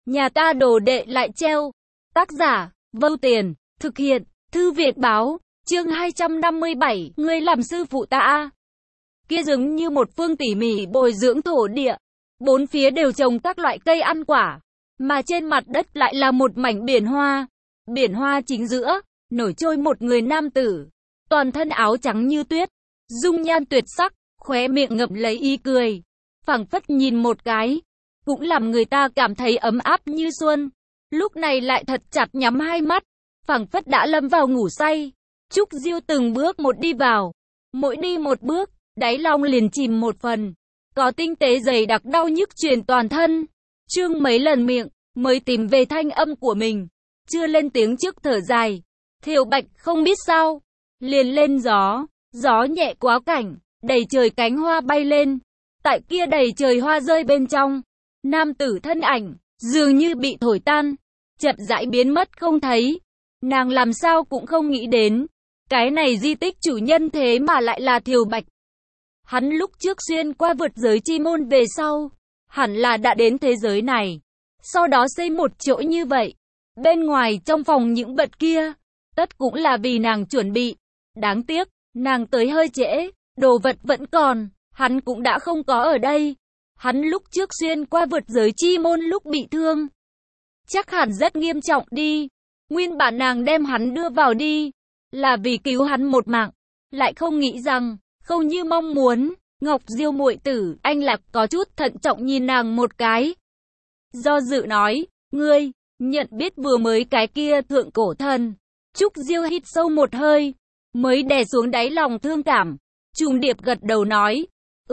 Nhà ta đồ đệ lại treo. Tác giả, Vâu Tiền, thực hiện, Thư Viện Báo, chương 257, ngươi làm sư phụ ta. Kia giống như một phương tỉ mỉ bồi dưỡng thổ địa, bốn phía đều trồng các loại cây ăn quả, mà trên mặt đất lại là một mảnh biển hoa. Biển hoa chính giữa, nổi trôi một người nam tử, toàn thân áo trắng như tuyết, dung nhan tuyệt sắc, khóe miệng ngậm lấy ý cười, phảng phất nhìn một cái, cũng làm người ta cảm thấy ấm áp như xuân. Lúc này lại thật chặt nhắm hai mắt, phảng phất đã lâm vào ngủ say. Trúc Diêu từng bước một đi vào, mỗi đi một bước, đáy lòng liền chìm một phần, có tinh tế dày đặc đau nhức truyền toàn thân. Trương mấy lần miệng, mới tìm về thanh âm của mình, chưa lên tiếng trước thở dài. Thiều Bạch không biết sao, liền lên gió, gió nhẹ quá cảnh, đầy trời cánh hoa bay lên. Tại kia đầy trời hoa rơi bên trong, nam tử thân ảnh, dường như bị thổi tan, chậm rãi biến mất không thấy. Nàng làm sao cũng không nghĩ đến, cái này di tích chủ nhân thế mà lại là Thiều Bạch. Hắn lúc trước xuyên qua vượt giới chi môn về sau, hẳn là đã đến thế giới này, sau đó xây một chỗ như vậy. Bên ngoài trong phòng những vật kia, tất cũng là vì nàng chuẩn bị. Đáng tiếc, nàng tới hơi trễ, đồ vật vẫn còn, hắn cũng đã không có ở đây. Hắn lúc trước xuyên qua vượt giới chi môn lúc bị thương, chắc hẳn rất nghiêm trọng đi. Nguyên bản nàng đem hắn đưa vào đi, là vì cứu hắn một mạng, lại không nghĩ rằng, không như mong muốn. Ngọc Diêu muội tử, anh Lạc có chút thận trọng nhìn nàng một cái, do dự nói, ngươi nhận biết vừa mới cái kia thượng cổ thần. Trúc Diêu hít sâu một hơi, mới đè xuống đáy lòng thương cảm, trùng điệp gật đầu nói,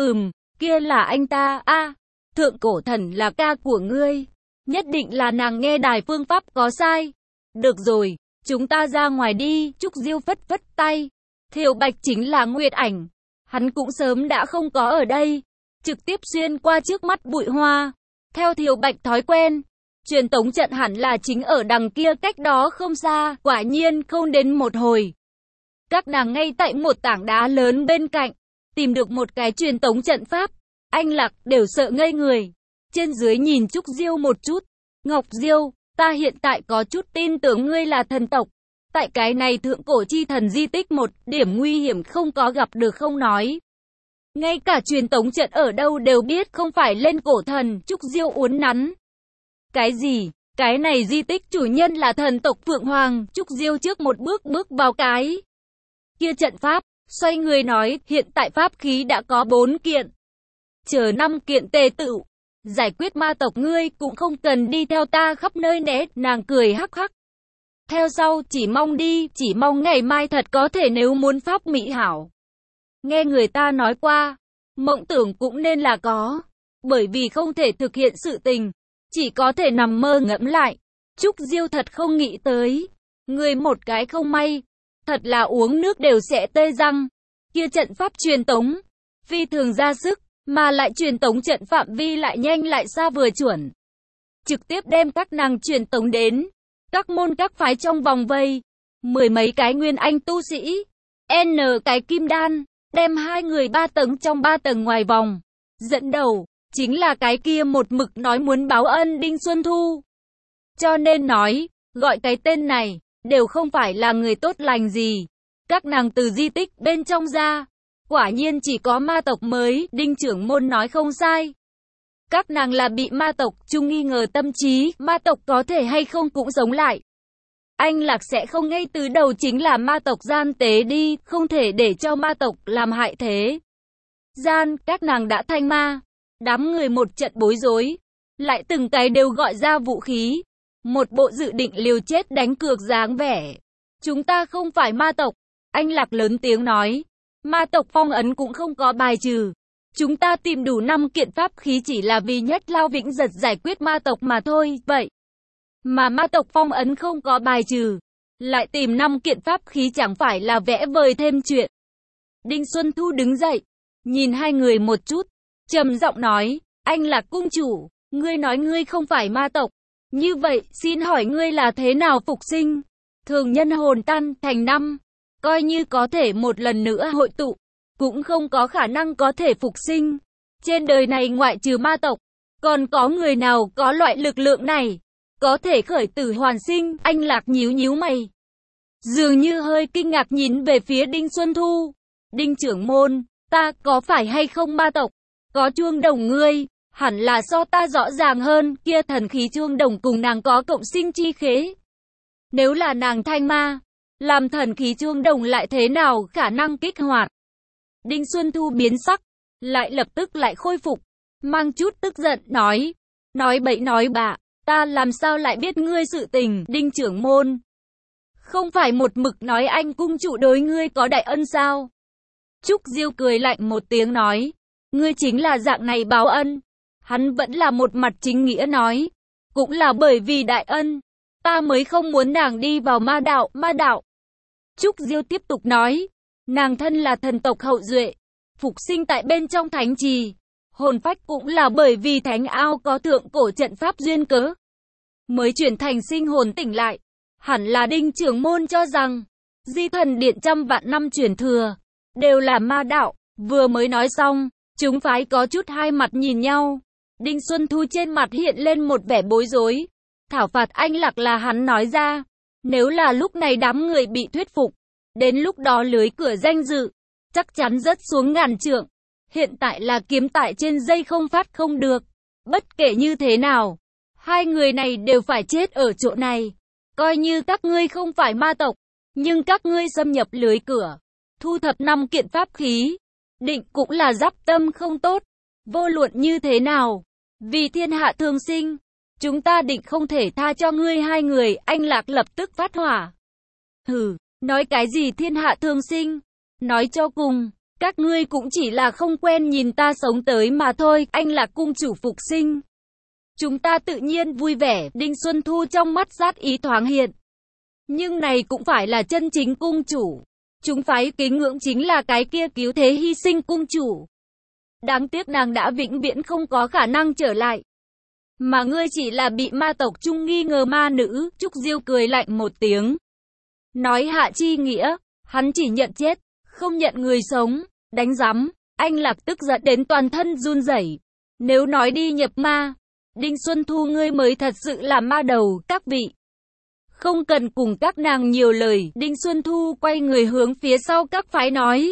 kia là anh ta. Thượng cổ thần là ca của ngươi. Nhất định là nàng nghe đài phương pháp có sai. Được rồi, chúng ta ra ngoài đi. Trúc Diêu phất phất tay. Thiều Bạch chính là Nguyệt Ảnh, hắn cũng sớm đã không có ở đây, trực tiếp xuyên qua trước mắt bụi hoa. Theo Thiều Bạch thói quen, truyền tống trận hẳn là chính ở đằng kia cách đó không xa. Quả nhiên không đến một hồi, các nàng ngay tại một tảng đá lớn bên cạnh, tìm được một cái truyền tống trận pháp. Anh Lạc đều sợ ngây người, trên dưới nhìn Trúc Diêu một chút. Ngọc Diêu, ta hiện tại có chút tin tưởng ngươi là thần tộc. Tại cái này thượng cổ chi thần di tích một điểm nguy hiểm không có gặp được không nói, ngay cả truyền tống trận ở đâu đều biết không phải lên cổ thần. Trúc Diêu uốn nắn. Cái gì? Cái này di tích chủ nhân là thần tộc Phượng Hoàng. Trúc Diêu trước một bước bước vào cái kia trận pháp, xoay người nói, hiện tại pháp khí đã có 4 kiện, chờ 5 kiện tề tựu, giải quyết ma tộc ngươi cũng không cần đi theo ta khắp nơi né. Nàng cười hắc hắc. Theo sau, chỉ mong ngày mai thật có thể, nếu muốn pháp mỹ hảo. Nghe người ta nói qua, mộng tưởng cũng nên là có, bởi vì không thể thực hiện sự tình, chỉ có thể nằm mơ ngẫm lại. Trúc Diêu thật không nghĩ tới, người một cái không may, thật là uống nước đều sẽ tê răng. Kia trận pháp truyền tống, phi thường ra sức, mà lại truyền tống trận phạm vi lại nhanh lại xa vừa chuẩn, trực tiếp đem các nàng truyền tống đến các môn các phái trong vòng vây. 10 mấy cái nguyên anh tu sĩ, N cái kim đan, đem hai người 3 tầng trong 3 tầng ngoài vòng. Dẫn đầu chính là cái kia một mực nói muốn báo ân Đinh Xuân Thu. Cho nên nói, gọi cái tên này, đều không phải là người tốt lành gì. Các nàng từ di tích bên trong ra, quả nhiên chỉ có ma tộc mới. Đinh trưởng môn nói không sai, các nàng là bị ma tộc chung nghi ngờ tâm trí, ma tộc có thể hay không cũng sống lại. Anh Lạc sẽ không ngay từ đầu chính là ma tộc gian tế đi, không thể để cho ma tộc làm hại thế gian. Các nàng đã thanh ma, đám người một trận bối rối, lại từng cái đều gọi ra vũ khí, một bộ dự định liều chết đánh cược dáng vẻ. Chúng ta không phải ma tộc. Anh Lạc lớn tiếng nói, ma tộc phong ấn cũng không có bài trừ. Chúng ta tìm đủ 5 kiện pháp khí chỉ là vì nhất lao vĩnh giật giải quyết ma tộc mà thôi. Vậy mà ma tộc phong ấn không có bài trừ, lại tìm 5 kiện pháp khí chẳng phải là vẽ vời thêm chuyện. Đinh Xuân Thu đứng dậy, nhìn hai người một chút, trầm giọng nói, anh Lạc cung chủ, ngươi nói ngươi không phải ma tộc, như vậy xin hỏi ngươi là thế nào phục sinh? Thường nhân hồn tan thành năm, coi như có thể một lần nữa hội tụ, cũng không có khả năng có thể phục sinh. Trên đời này ngoại trừ ma tộc, Còn có người nào có loại lực lượng này? Có thể khởi tử hoàn sinh? Anh Lạc nhíu nhíu mày. Dường như hơi kinh ngạc nhìn về phía Đinh Xuân Thu. Đinh trưởng môn, ta có phải hay không ma tộc? Có chuông đồng ngươi, hẳn là so ta rõ ràng hơn, kia thần khí chuông đồng cùng nàng có cộng sinh chi khế. Nếu là nàng thanh ma, làm thần khí chuông đồng lại thế nào khả năng kích hoạt? Đinh Xuân Thu biến sắc, lại lập tức lại khôi phục, mang chút tức giận, nói bậy nói bạ, ta làm sao lại biết ngươi sự tình, Đinh trưởng môn. Không phải một mực nói anh cung chủ đối ngươi có đại ân sao? Trúc Diêu cười lạnh một tiếng nói, ngươi chính là dạng này báo ân. Hắn vẫn là một mặt chính nghĩa nói, cũng là bởi vì đại ân, ta mới không muốn nàng đi vào ma đạo. Trúc Diêu tiếp tục nói, nàng thân là thần tộc hậu duệ, phục sinh tại bên trong thánh trì, hồn phách cũng là bởi vì thánh ao có thượng cổ trận pháp duyên cớ, mới chuyển thành sinh hồn tỉnh lại. Hẳn là Đinh trưởng môn cho rằng, Di Thần Điện trăm vạn năm truyền thừa, đều là ma đạo. Vừa mới nói xong, chúng phái có chút hai mặt nhìn nhau. Đinh Xuân Thu trên mặt hiện lên một vẻ bối rối. Thảo phạt anh Lạc là hắn nói ra. Nếu là lúc này đám người bị thuyết phục, đến lúc đó lưới cửa danh dự, chắc chắn rớt xuống ngàn trượng. Hiện tại là kiếm tại trên dây không phát không được. Bất kể như thế nào, hai người này đều phải chết ở chỗ này. Coi như các ngươi không phải ma tộc, nhưng các ngươi xâm nhập lưới cửa, thu thập 5 kiện pháp khí, định cũng là giáp tâm không tốt. Vô luận như thế nào, vì thiên hạ thương sinh, chúng ta định không thể tha cho ngươi hai người. Anh Lạc lập tức phát hỏa. Hừ, nói cái gì thiên hạ thương sinh? Nói cho cùng, các ngươi cũng chỉ là không quen nhìn ta sống tới mà thôi. Anh Lạc cung chủ phục sinh, chúng ta tự nhiên vui vẻ. Đinh Xuân Thu trong mắt sát ý thoáng hiện. Nhưng này cũng phải là chân chính cung chủ. Chúng phái kính ngưỡng chính là cái kia cứu thế hy sinh cung chủ. Đáng tiếc nàng đã vĩnh viễn không có khả năng trở lại. Mà ngươi chỉ là bị ma tộc chung nghi ngờ ma nữ. Trúc Diêu cười lạnh một tiếng, nói hạ chi nghĩa, hắn chỉ nhận chết, không nhận người sống. Đánh rắm. Anh Lạc tức giận đến toàn thân run rẩy. Nếu nói đi nhập ma, Đinh Xuân Thu ngươi mới thật sự là ma đầu. Các vị không cần cùng các nàng nhiều lời. Đinh Xuân Thu quay người hướng phía sau các phái nói,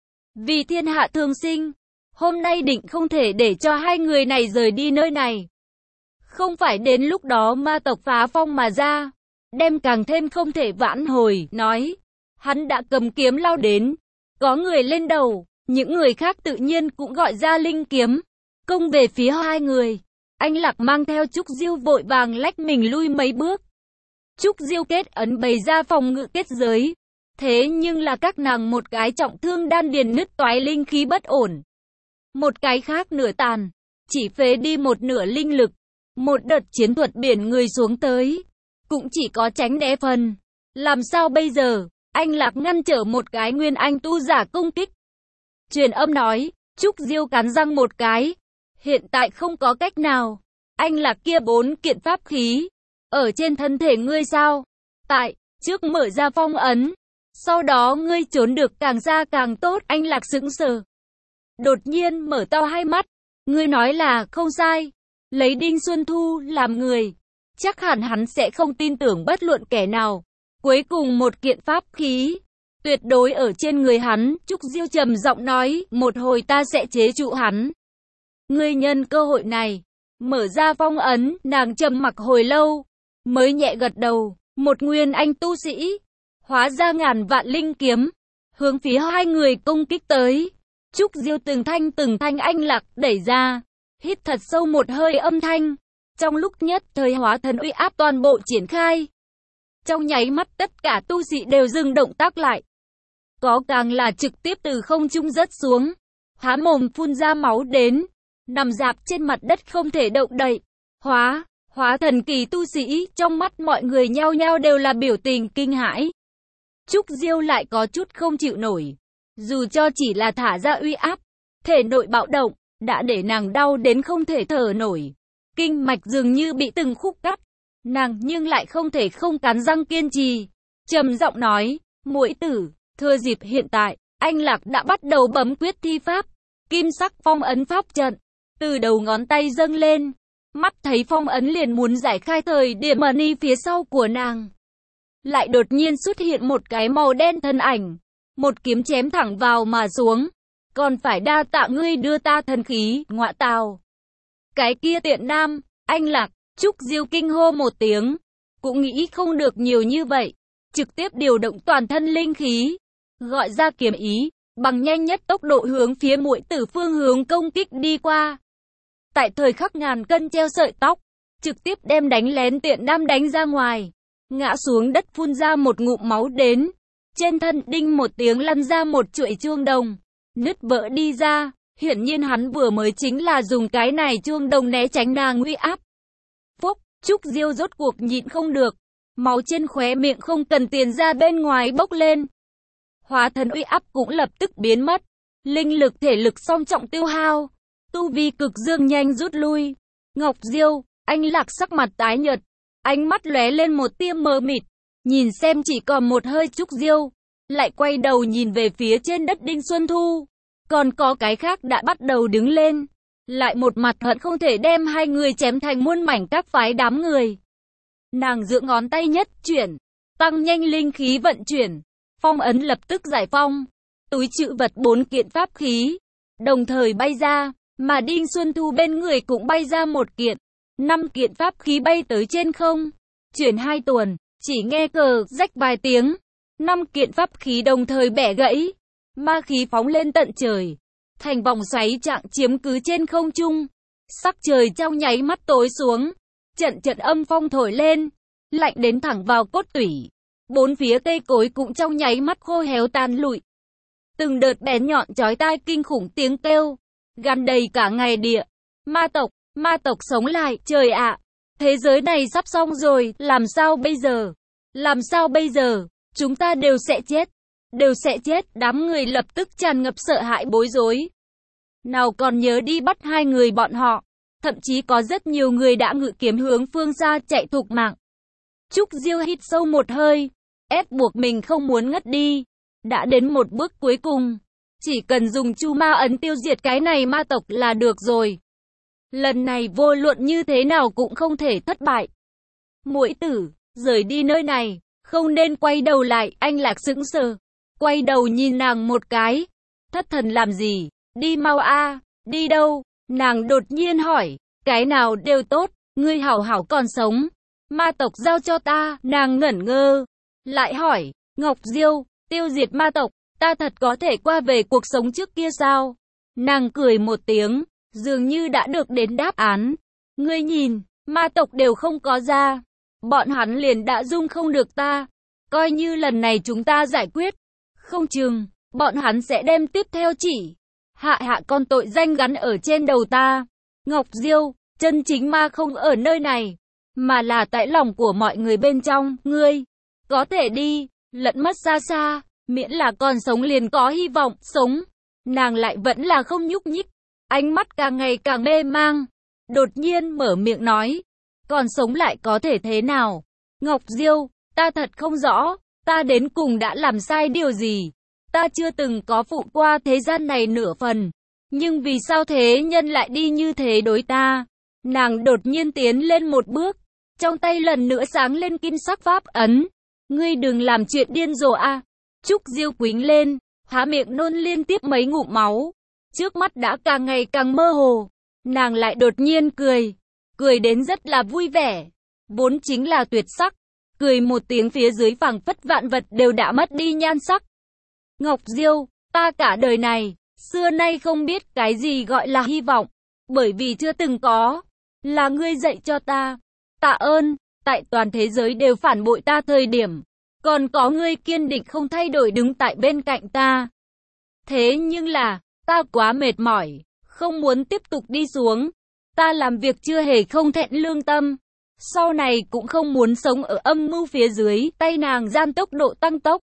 vì thiên hạ thương sinh, hôm nay định không thể để cho hai người này rời đi nơi này. Không phải đến lúc đó ma tộc phá phong mà ra, đem càng thêm không thể vãn hồi. Nói, hắn đã cầm kiếm lao đến, có người lên đầu, những người khác tự nhiên cũng gọi ra linh kiếm, công về phía hai người. Anh Lạc mang theo Trúc Diêu vội vàng lách mình lui mấy bước. Trúc Diêu kết ấn bày ra phòng ngự kết giới. Thế nhưng là các nàng một cái trọng thương đan điền nứt toái linh khí bất ổn, một cái khác nửa tàn, chỉ phế đi một nửa linh lực. Một đợt chiến thuật biển người xuống tới, cũng chỉ có tránh né phần. Làm sao bây giờ? Anh Lạc ngăn trở một cái nguyên anh tu giả công kích. Truyền âm nói, Trúc Diêu cắn răng một cái. Hiện tại không có cách nào. Anh Lạc kia 4 kiện pháp khí ở trên thân thể ngươi sao? Tại, trước mở ra phong ấn, sau đó ngươi trốn được càng xa càng tốt. Anh Lạc sững sờ, đột nhiên mở to hai mắt. Ngươi nói là không sai. Lấy Đinh Xuân Thu làm người, chắc hẳn hắn sẽ không tin tưởng bất luận kẻ nào. Cuối cùng một kiện pháp khí, tuyệt đối ở trên người hắn. Trúc Diêu trầm giọng nói, một hồi ta sẽ chế trụ hắn. Ngươi nhân cơ hội này, mở ra phong ấn. Nàng trầm mặc hồi lâu, mới nhẹ gật đầu. Một nguyên anh tu sĩ, hóa ra ngàn vạn linh kiếm, hướng phía hai người công kích tới. Trúc Diêu từng thanh Anh Lạc đẩy ra, hít thật sâu một hơi âm thanh. Trong lúc nhất thời hóa thần uy áp toàn bộ triển khai. Trong nháy mắt tất cả tu sĩ đều dừng động tác lại. Có càng là trực tiếp từ không trung rớt xuống, há mồm phun ra máu đến, nằm rạp trên mặt đất không thể động đậy. Hóa thần kỳ tu sĩ, trong mắt mọi người nhao nhao đều là biểu tình kinh hãi. Trúc Diêu lại có chút không chịu nổi. Dù cho chỉ là thả ra uy áp, thể nội bạo động, đã để nàng đau đến không thể thở nổi. Kinh mạch dường như bị từng khúc cắt. Nàng nhưng lại không thể không cắn răng kiên trì. Trầm giọng nói, muội tử, thừa dịp hiện tại, anh Lạc đã bắt đầu bấm quyết thi pháp. Kim sắc phong ấn pháp trận, từ đầu ngón tay dâng lên. Mắt thấy phong ấn liền muốn giải khai thời điểm mà ni phía sau của nàng. Lại đột nhiên xuất hiện một cái màu đen thân ảnh. Một kiếm chém thẳng vào mà xuống. Còn phải đa tạ ngươi đưa ta thần khí, ngọa tào. Cái kia tiện nam, anh Lạc, Trúc Diêu kinh hô một tiếng. Cũng nghĩ không được nhiều như vậy. Trực tiếp điều động toàn thân linh khí. Gọi ra kiếm ý, bằng nhanh nhất tốc độ hướng phía muội tử phương hướng công kích đi qua. Tại thời khắc ngàn cân treo sợi tóc, trực tiếp đem đánh lén tiện nam đánh ra ngoài. Ngã xuống đất phun ra một ngụm máu đến. Trên thân đinh một tiếng lăn ra một chuỗi chuông đồng. Nứt vỡ đi ra, hiển nhiên hắn vừa mới chính là dùng cái này chuông đồng né tránh nàng uy áp. Phúc, Trúc Diêu rốt cuộc nhịn không được. Máu trên khóe miệng không cần tiền ra bên ngoài bốc lên. Hóa thân uy áp cũng lập tức biến mất. Linh lực thể lực song trọng tiêu hao. Tu vi cực dương nhanh rút lui. Ngọc Diêu, anh Lạc sắc mặt tái nhợt. Ánh mắt lóe lên một tia mờ mịt. Nhìn xem chỉ còn một hơi Trúc Diêu. Lại quay đầu nhìn về phía trên đất Đinh Xuân Thu. Còn có cái khác đã bắt đầu đứng lên. Lại một mặt hận không thể đem hai người chém thành muôn mảnh các phái đám người. Nàng giữa ngón tay nhất chuyển. Tăng nhanh linh khí vận chuyển. Phong ấn lập tức giải phong. Túi trữ vật 4 kiện pháp khí. Đồng thời bay ra. Mà Đinh Xuân Thu bên người cũng bay ra 1 kiện. 5 kiện pháp khí bay tới trên không. Chuyển 2 tuần. Chỉ nghe cờ rách vài tiếng. 5 kiện pháp khí đồng thời bẻ gãy. Ma khí phóng lên tận trời. Thành vòng xoáy trạng chiếm cứ trên không trung. Sắc trời trong nháy mắt tối xuống. Trận trận âm phong thổi lên. Lạnh đến thẳng vào cốt tủy. 4 phía cây cối cũng trong nháy mắt khô héo tan lụi. Từng đợt bén nhọn chói tai kinh khủng tiếng kêu. Gằn đầy cả ngày địa. Ma tộc sống lại, trời ạ. Thế giới này sắp xong rồi, làm sao bây giờ? Làm sao bây giờ? Chúng ta đều sẽ chết. Đều sẽ chết, đám người lập tức tràn ngập sợ hãi bối rối. Nào còn nhớ đi bắt hai người bọn họ. Thậm chí có rất nhiều người đã ngự kiếm hướng phương xa chạy thục mạng. Trúc Diêu hít sâu một hơi. Ép buộc mình không muốn ngất đi. Đã đến một bước cuối cùng. Chỉ cần dùng chu ma ấn tiêu diệt cái này ma tộc là được rồi. Lần này vô luận như thế nào cũng không thể thất bại. Muội tử, rời đi nơi này. Không nên quay đầu lại, anh Lạc sững sờ. Quay đầu nhìn nàng một cái. Thất thần làm gì? Đi mau a. Đi đâu? Nàng đột nhiên hỏi. Cái nào đều tốt, ngươi hảo hảo còn sống. Ma tộc giao cho ta. Nàng ngẩn ngơ. Lại hỏi. Ngọc Diêu, tiêu diệt ma tộc, ta thật có thể qua về cuộc sống trước kia sao? Nàng cười một tiếng. Dường như đã được đến đáp án. Ngươi nhìn, ma tộc đều không có ra. Bọn hắn liền đã dung không được ta. Coi như lần này chúng ta giải quyết. Không chừng, bọn hắn sẽ đem tiếp theo chỉ. Hạ con tội danh gắn ở trên đầu ta. Ngọc Diêu, chân chính ma không ở nơi này. Mà là tại lòng của mọi người bên trong. Ngươi, có thể đi, lẫn mất xa xa. Miễn là còn sống liền có hy vọng, sống. Nàng lại vẫn là không nhúc nhích. Ánh mắt càng ngày càng mê mang. Đột nhiên mở miệng nói. Còn sống lại có thể thế nào? Ngọc Diêu, ta thật không rõ. Ta đến cùng đã làm sai điều gì? Ta chưa từng có phụ qua thế gian này nửa phần. Nhưng vì sao thế nhân lại đi như thế đối ta? Nàng đột nhiên tiến lên một bước. Trong tay lần nữa sáng lên kim sắc pháp ấn. Ngươi đừng làm chuyện điên rồ a. Trúc Diêu quýnh lên. Há miệng nôn liên tiếp mấy ngụm máu. Trước mắt đã càng ngày càng mơ hồ. Nàng lại đột nhiên cười. Cười đến rất là vui vẻ. Vốn chính là tuyệt sắc. Cười một tiếng phía dưới phảng phất vạn vật đều đã mất đi nhan sắc. Ngọc Diêu, ta cả đời này, xưa nay không biết cái gì gọi là hy vọng. Bởi vì chưa từng có. Là ngươi dạy cho ta. Tạ ơn, tại toàn thế giới đều phản bội ta thời điểm. Còn có ngươi kiên định không thay đổi đứng tại bên cạnh ta. Thế nhưng là, ta quá mệt mỏi, không muốn tiếp tục đi xuống. Ta làm việc chưa hề không thẹn lương tâm. Sau này cũng không muốn sống ở âm mưu phía dưới. Tay nàng gian tốc độ tăng tốc.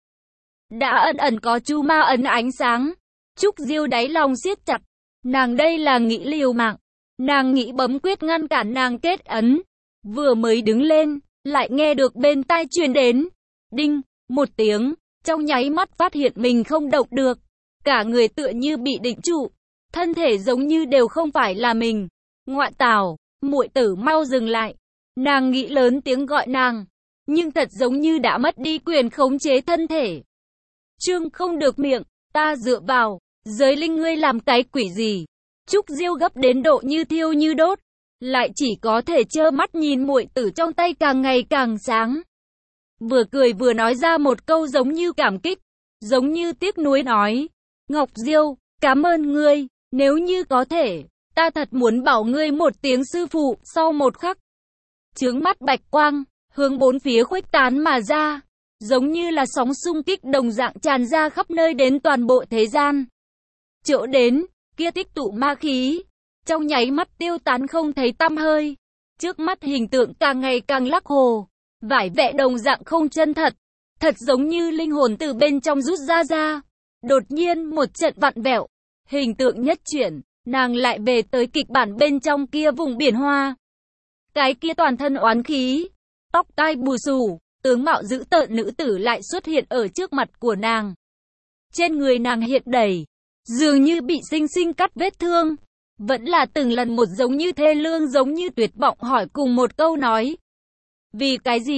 Đã ẩn có chu ma ấn ánh sáng. Trúc Diêu đáy lòng siết chặt. Nàng đây là nghĩ liều mạng. Nàng nghĩ bấm quyết ngăn cản nàng kết ấn. Vừa mới đứng lên, lại nghe được bên tai truyền đến. Đinh, một tiếng. Trong nháy mắt phát hiện mình không động được. Cả người tựa như bị định trụ. thân thể giống như đều không phải là mình. Ngoại tảo, muội tử mau dừng lại. Nàng nghĩ lớn tiếng gọi nàng, nhưng thật giống như đã mất đi quyền khống chế thân thể. Trương không được miệng, ta dựa vào, giới linh ngươi làm cái quỷ gì? Trúc Diêu gấp đến độ như thiêu như đốt, lại chỉ có thể trơ mắt nhìn muội tử trong tay càng ngày càng sáng. Vừa cười vừa nói ra một câu giống như cảm kích, giống như tiếc nuối nói, Ngọc Diêu, cảm ơn ngươi, nếu như có thể, ta thật muốn bảo ngươi một tiếng sư phụ. Sau một khắc, chướng mắt bạch quang, hướng bốn phía khuếch tán mà ra, giống như là sóng xung kích đồng dạng tràn ra khắp nơi đến toàn bộ thế gian. Chỗ đến, kia tích tụ ma khí, trong nháy mắt tiêu tán không thấy tăm hơi. Trước mắt hình tượng càng ngày càng lắc hồ, vải vẽ đồng dạng không chân thật, thật giống như linh hồn từ bên trong rút ra. Đột nhiên một trận vặn vẹo, hình tượng nhất chuyển, nàng lại về tới kịch bản bên trong kia vùng biển hoa. Cái kia toàn thân oán khí, tóc tai bù xù, tướng mạo dữ tợn nữ tử lại xuất hiện ở trước mặt của nàng. Trên người nàng hiện đầy, dường như bị sinh sinh cắt vết thương, vẫn là từng lần một giống như thê lương giống như tuyệt vọng hỏi cùng một câu nói. Vì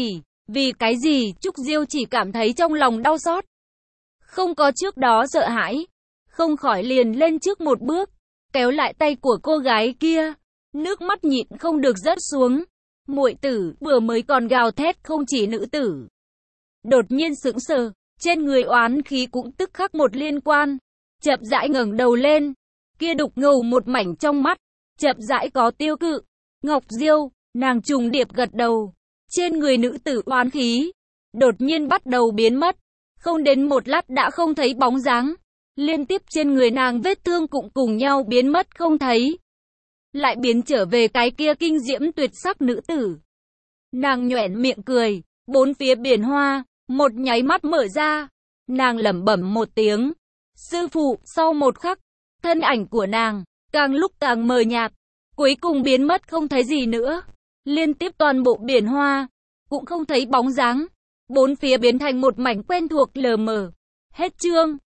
cái gì, Trúc Diêu chỉ cảm thấy trong lòng đau xót. Không có trước đó sợ hãi, không khỏi liền lên trước một bước, kéo lại tay của cô gái kia, nước mắt nhịn không được rớt xuống. Muội tử, vừa mới còn gào thét không chỉ nữ tử. Đột nhiên sững sờ, trên người oán khí cũng tức khắc một liên quan, chậm rãi ngẩng đầu lên, kia đục ngầu một mảnh trong mắt, chậm rãi có tiêu cự. Ngọc Diêu, nàng trùng điệp gật đầu, trên người nữ tử oán khí, đột nhiên bắt đầu biến mất, không đến một lát đã không thấy bóng dáng, liên tiếp trên người nàng vết thương cũng cùng nhau biến mất không thấy. Lại biến trở về cái kia kinh diễm tuyệt sắc nữ tử. Nàng nhoẻn miệng cười, bốn phía biển hoa, một nháy mắt mở ra, nàng lẩm bẩm một tiếng, sư phụ. Sau một khắc, thân ảnh của nàng, càng lúc càng mờ nhạt, cuối cùng biến mất không thấy gì nữa. Liên tiếp toàn bộ biển hoa, cũng không thấy bóng dáng, bốn phía biến thành một mảnh quen thuộc lờ mờ. Hết chương.